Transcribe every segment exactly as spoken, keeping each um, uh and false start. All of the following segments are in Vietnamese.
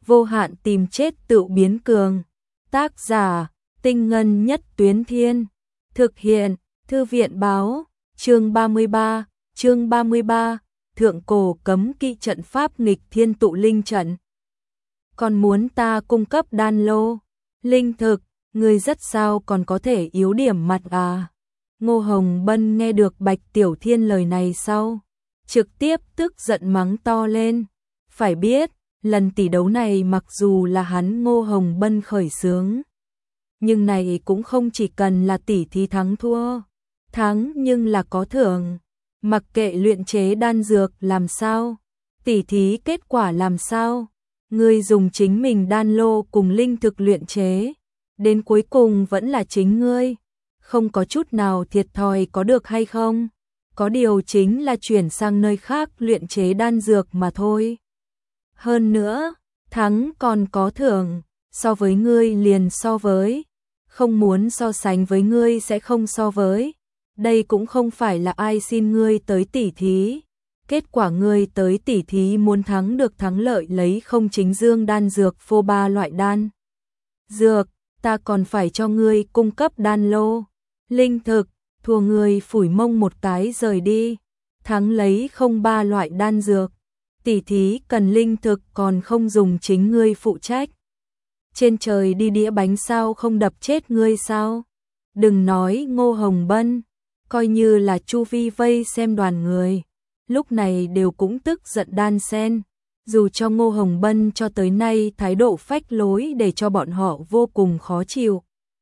vô hạn tìm chết tự biến cường. Tác giả, Tinh Ngân Nhất Tuyến Thiên. Thực hiện, Thư viện báo, chương ba mươi ba, chương ba mươi ba, Thượng Cổ Cấm Kỵ Trận Pháp Nghịch Thiên Tụ Linh Trận. Còn muốn ta cung cấp đan lô, linh thực, ngươi rất sao còn có thể yếu điểm mặt à? Ngô Hồng Bân nghe được Bạch Tiểu Thiên lời này sau, trực tiếp tức giận mắng to lên. Phải biết, lần tỷ đấu này mặc dù là hắn Ngô Hồng Bân khởi xướng, nhưng này cũng không chỉ cần là tỷ thí thắng thua. Thắng nhưng là có thưởng, mặc kệ luyện chế đan dược làm sao, tỷ thí kết quả làm sao, ngươi dùng chính mình đan lô cùng linh thực luyện chế, đến cuối cùng vẫn là chính ngươi, không có chút nào thiệt thòi có được hay không? Có điều chính là chuyển sang nơi khác luyện chế đan dược mà thôi. Hơn nữa, thắng còn có thưởng, so với ngươi liền so với, không muốn so sánh với ngươi sẽ không so với. Đây cũng không phải là ai xin ngươi tới tỉ thí. Kết quả ngươi tới tỉ thí muốn thắng được thắng lợi lấy không chính dương đan dược phô ba loại đan dược, ta còn phải cho ngươi cung cấp đan lô, linh thực, thua ngươi phủi mông một cái rời đi. Thắng lấy không ba loại đan dược, tỉ thí cần linh thực còn không dùng chính ngươi phụ trách. Trên trời đi đĩa bánh sao không đập chết ngươi sao? Đừng nói Ngô Hồng Bân, coi như là chu vi vây xem đoàn người, lúc này đều cũng tức giận đan sen. Dù cho Ngô Hồng Bân cho tới nay thái độ phách lối để cho bọn họ vô cùng khó chịu.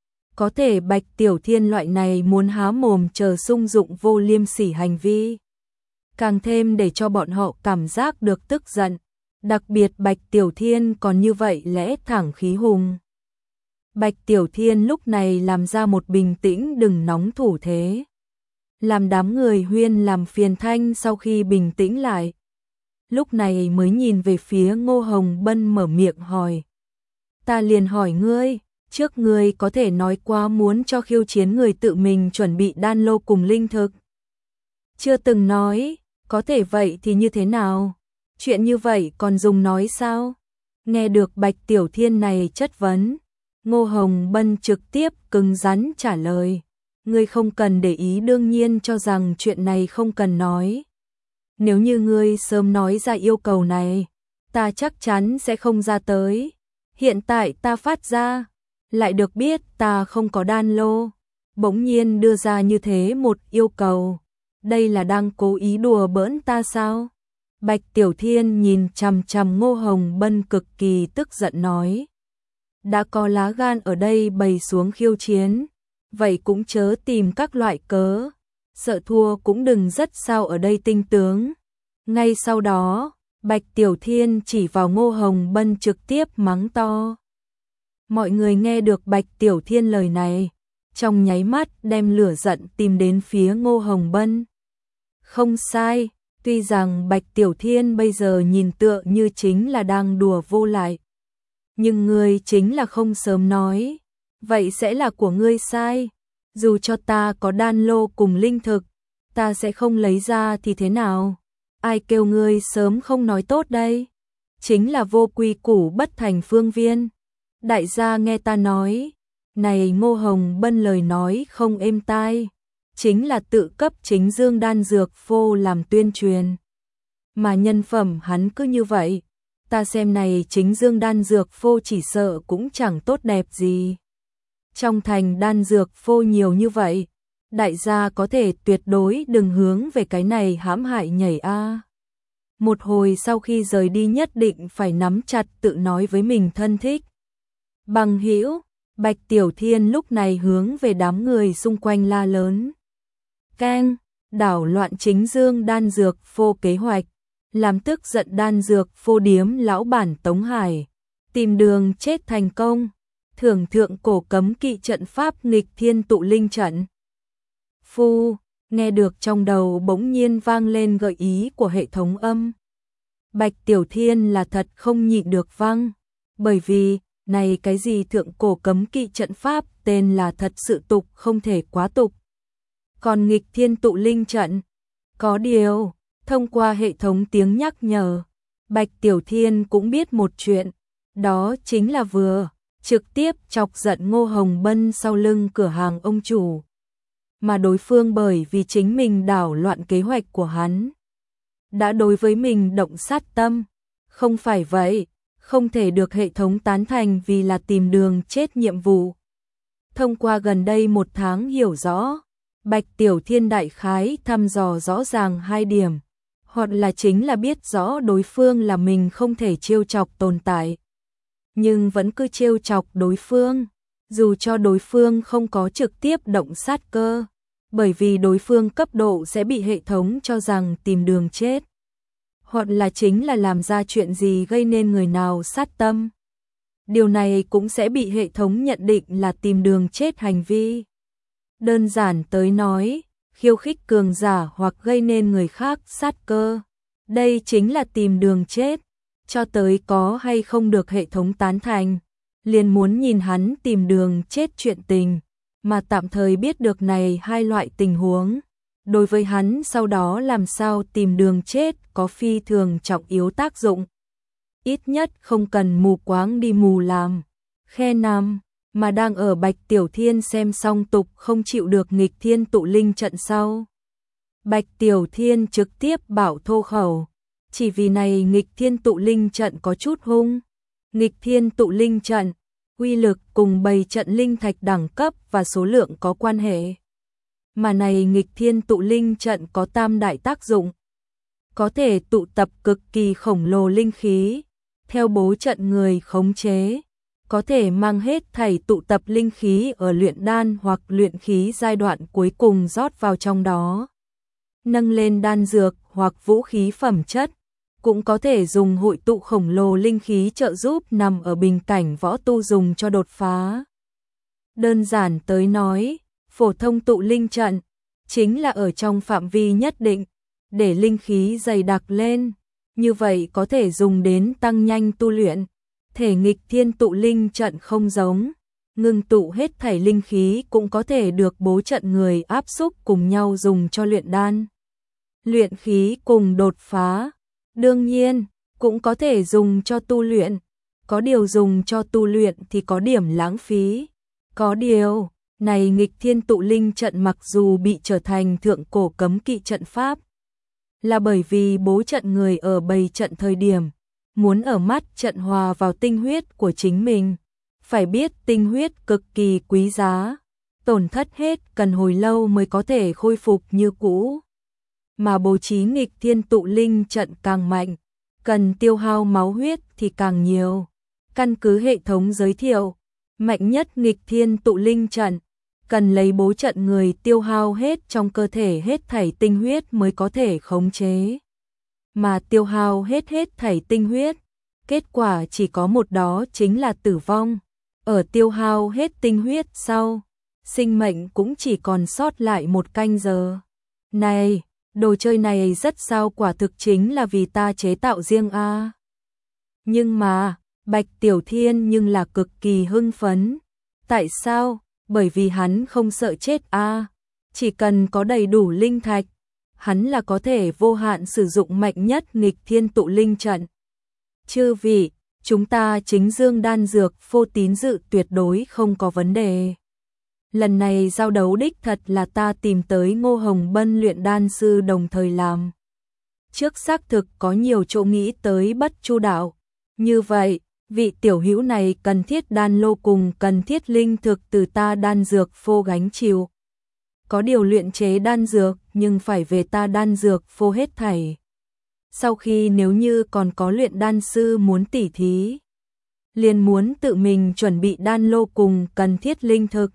Có thể Bạch Tiểu Thiên loại này muốn há mồm chờ sung dụng vô liêm sỉ hành vi, càng thêm để cho bọn họ cảm giác được tức giận. Đặc biệt Bạch Tiểu Thiên còn như vậy lẽ thẳng khí hùng. Bạch Tiểu Thiên lúc này làm ra một bình tĩnh đừng nóng thủ thế, làm đám người huyên làm phiền thanh. Sau khi bình tĩnh lại, lúc này mới nhìn về phía Ngô Hồng Bân mở miệng hỏi. Ta liền hỏi ngươi, trước ngươi có thể nói qua muốn cho khiêu chiến người tự mình chuẩn bị đan lô cùng linh thực. Chưa từng nói, có thể vậy thì như thế nào? Chuyện như vậy còn dùng nói sao? Nghe được Bạch Tiểu Thiên này chất vấn, Ngô Hồng Bân trực tiếp cứng rắn trả lời. Ngươi không cần để ý, đương nhiên cho rằng chuyện này không cần nói. Nếu như ngươi sớm nói ra yêu cầu này, ta chắc chắn sẽ không ra tới. Hiện tại ta phát ra, lại được biết ta không có đan lô, bỗng nhiên đưa ra như thế một yêu cầu. Đây là đang cố ý đùa bỡn ta sao? Bạch Tiểu Thiên nhìn chằm chằm Ngô Hồng Bân cực kỳ tức giận nói. Đã có lá gan ở đây bày xuống khiêu chiến, vậy cũng chớ tìm các loại cớ, sợ thua cũng đừng rất sao ở đây tinh tướng. Ngay sau đó, Bạch Tiểu Thiên chỉ vào Ngô Hồng Bân trực tiếp mắng to. Mọi người nghe được Bạch Tiểu Thiên lời này, trong nháy mắt đem lửa giận tìm đến phía Ngô Hồng Bân. Không sai, tuy rằng Bạch Tiểu Thiên bây giờ nhìn tựa như chính là đang đùa vô lại, nhưng ngươi chính là không sớm nói, vậy sẽ là của ngươi sai. Dù cho ta có đan lô cùng linh thực, ta sẽ không lấy ra thì thế nào? Ai kêu ngươi sớm không nói tốt đây? Chính là vô quy củ bất thành phương viên. Đại gia nghe ta nói, này Ngô Hồng Bân lời nói không êm tai, chính là tự cấp chính dương đan dược phô làm tuyên truyền. Mà nhân phẩm hắn cứ như vậy, ta xem này chính dương đan dược phô chỉ sợ cũng chẳng tốt đẹp gì. Trong thành đan dược phô nhiều như vậy, đại gia có thể tuyệt đối đừng hướng về cái này hãm hại nhảy a. Một hồi sau khi rời đi nhất định phải nắm chặt tự nói với mình thân thích. Bằng hữu, Bạch Tiểu Thiên lúc này hướng về đám người xung quanh la lớn. Keng, đảo loạn chính dương đan dược phô kế hoạch, làm tức giận đan dược phô điếm lão bản Tống Hải, tìm đường chết thành công, thưởng thượng cổ cấm kỵ trận pháp nghịch thiên tụ linh trận. Phu, nghe được trong đầu bỗng nhiên vang lên gợi ý của hệ thống âm. Bạch Tiểu Thiên là thật không nhịn được văng, bởi vì, này cái gì thượng cổ cấm kỵ trận pháp tên là thật sự tục không thể quá tục. Còn nghịch thiên tụ linh trận, có điều, thông qua hệ thống tiếng nhắc nhở, Bạch Tiểu Thiên cũng biết một chuyện, Đó chính là vừa trực tiếp chọc giận Ngô Hồng Bân sau lưng cửa hàng ông chủ. Mà đối phương bởi vì chính mình đảo loạn kế hoạch của hắn, đã đối với mình động sát tâm. Không phải vậy, không thể được hệ thống tán thành vì là tìm đường chết nhiệm vụ. Thông qua gần đây một tháng hiểu rõ, Bạch Tiểu Thiên đại khái thăm dò rõ ràng hai điểm, hoặc là chính là biết rõ đối phương là mình không thể trêu chọc tồn tại, nhưng vẫn cứ trêu chọc đối phương, dù cho đối phương không có trực tiếp động sát cơ, bởi vì đối phương cấp độ sẽ bị hệ thống cho rằng tìm đường chết, hoặc là chính là làm ra chuyện gì gây nên người nào sát tâm. Điều này cũng sẽ bị hệ thống nhận định là tìm đường chết hành vi. Đơn giản tới nói, khiêu khích cường giả hoặc gây nên người khác sát cơ. Đây chính là tìm đường chết, cho tới có hay không được hệ thống tán thành. Liền muốn nhìn hắn tìm đường chết chuyện tình, mà tạm thời biết được này hai loại tình huống. Đối với hắn sau đó làm sao tìm đường chết có phi thường trọng yếu tác dụng. Ít nhất không cần mù quáng đi mù làm. Khe năm, mà đang ở Bạch Tiểu Thiên xem xong tục không chịu được nghịch thiên tụ linh trận sau. Bạch Tiểu Thiên trực tiếp bảo thô khẩu, chỉ vì này nghịch thiên tụ linh trận có chút hung. Nghịch thiên tụ linh trận, uy lực cùng bầy trận linh thạch đẳng cấp và số lượng có quan hệ. Mà này nghịch thiên tụ linh trận có tam đại tác dụng. Có thể tụ tập cực kỳ khổng lồ linh khí, theo bố trận người khống chế, có thể mang hết thảy tụ tập linh khí ở luyện đan hoặc luyện khí giai đoạn cuối cùng rót vào trong đó. Nâng lên đan dược hoặc vũ khí phẩm chất, cũng có thể dùng hội tụ khổng lồ linh khí trợ giúp nằm ở bình cảnh võ tu dùng cho đột phá. Đơn giản tới nói, phổ thông tụ linh trận chính là ở trong phạm vi nhất định để linh khí dày đặc lên, như vậy có thể dùng đến tăng nhanh tu luyện. Thể nghịch thiên tụ linh trận không giống, ngưng tụ hết thảy linh khí cũng có thể được bố trận người áp xúc cùng nhau dùng cho luyện đan, luyện khí cùng đột phá. Đương nhiên, cũng có thể dùng cho tu luyện, có điều dùng cho tu luyện thì có điểm lãng phí. Có điều, này nghịch thiên tụ linh trận mặc dù bị trở thành thượng cổ cấm kỵ trận pháp, là bởi vì bố trận người ở bày trận thời điểm, muốn ở mắt trận hòa vào tinh huyết của chính mình. Phải biết tinh huyết cực kỳ quý giá, tổn thất hết cần hồi lâu mới có thể khôi phục như cũ. Mà bố trí nghịch thiên tụ linh trận càng mạnh, cần tiêu hao máu huyết thì càng nhiều. Căn cứ hệ thống giới thiệu, mạnh nhất nghịch thiên tụ linh trận, cần lấy bố trận người tiêu hao hết trong cơ thể hết thảy tinh huyết mới có thể khống chế. Mà tiêu hao hết hết thảy tinh huyết, kết quả chỉ có một, đó chính là tử vong. Ở tiêu hao hết tinh huyết sau, sinh mệnh cũng chỉ còn sót lại một canh giờ. Này, đồ chơi này rất sao, quả thực chính là vì ta chế tạo riêng a. À. Nhưng mà, Bạch Tiểu Thiên nhưng là cực kỳ hưng phấn. Tại sao? Bởi vì hắn không sợ chết a. À. Chỉ cần có đầy đủ linh thạch, hắn là có thể vô hạn sử dụng mạnh nhất nghịch thiên tụ linh trận. Chư vị, chúng ta chính dương đan dược phô tín dự tuyệt đối không có vấn đề. Lần này giao đấu đích thật là ta tìm tới Ngô Hồng Bân luyện đan sư đồng thời làm. Trước xác thực có nhiều chỗ nghĩ tới bất chu đạo. Như vậy, vị tiểu hữu này cần thiết đan lô cùng cần thiết linh thực từ ta đan dược phô gánh chịu. Có điều luyện chế đan dược nhưng phải về ta đan dược phô hết thảy. Sau khi nếu như còn có luyện đan sư muốn tỉ thí, liền muốn tự mình chuẩn bị đan lô cùng cần thiết linh thực.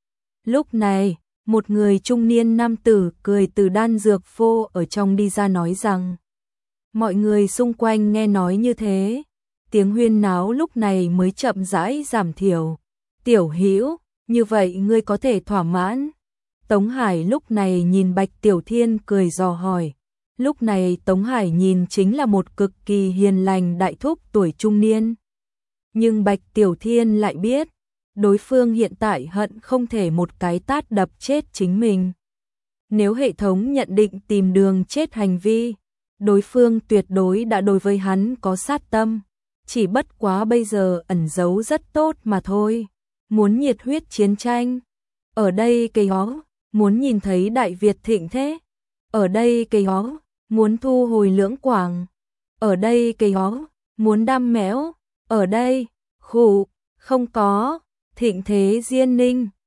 Lúc này, một người trung niên nam tử cười từ đan dược phô ở trong đi ra nói rằng, mọi người xung quanh nghe nói như thế, tiếng huyên náo lúc này mới chậm rãi giảm thiểu. Tiểu hữu, như vậy ngươi có thể thỏa mãn? Tống Hải lúc này nhìn Bạch Tiểu Thiên cười dò hỏi. Lúc này Tống Hải nhìn chính là một cực kỳ hiền lành đại thúc tuổi trung niên. Nhưng Bạch Tiểu Thiên lại biết, đối phương hiện tại hận không thể một cái tát đập chết chính mình. Nếu hệ thống nhận định tìm đường chết hành vi, đối phương tuyệt đối đã đối với hắn có sát tâm. chỉ bất quá bây giờ ẩn giấu rất tốt mà thôi. Muốn nhiệt huyết chiến tranh, ở đây cây ó, muốn nhìn thấy Đại Việt thịnh thế, ở đây cây ó, muốn thu hồi Lưỡng Quảng, ở đây cây ó, muốn đam mẽo, ở đây, khụ, không có, thịnh thế Diên Ninh.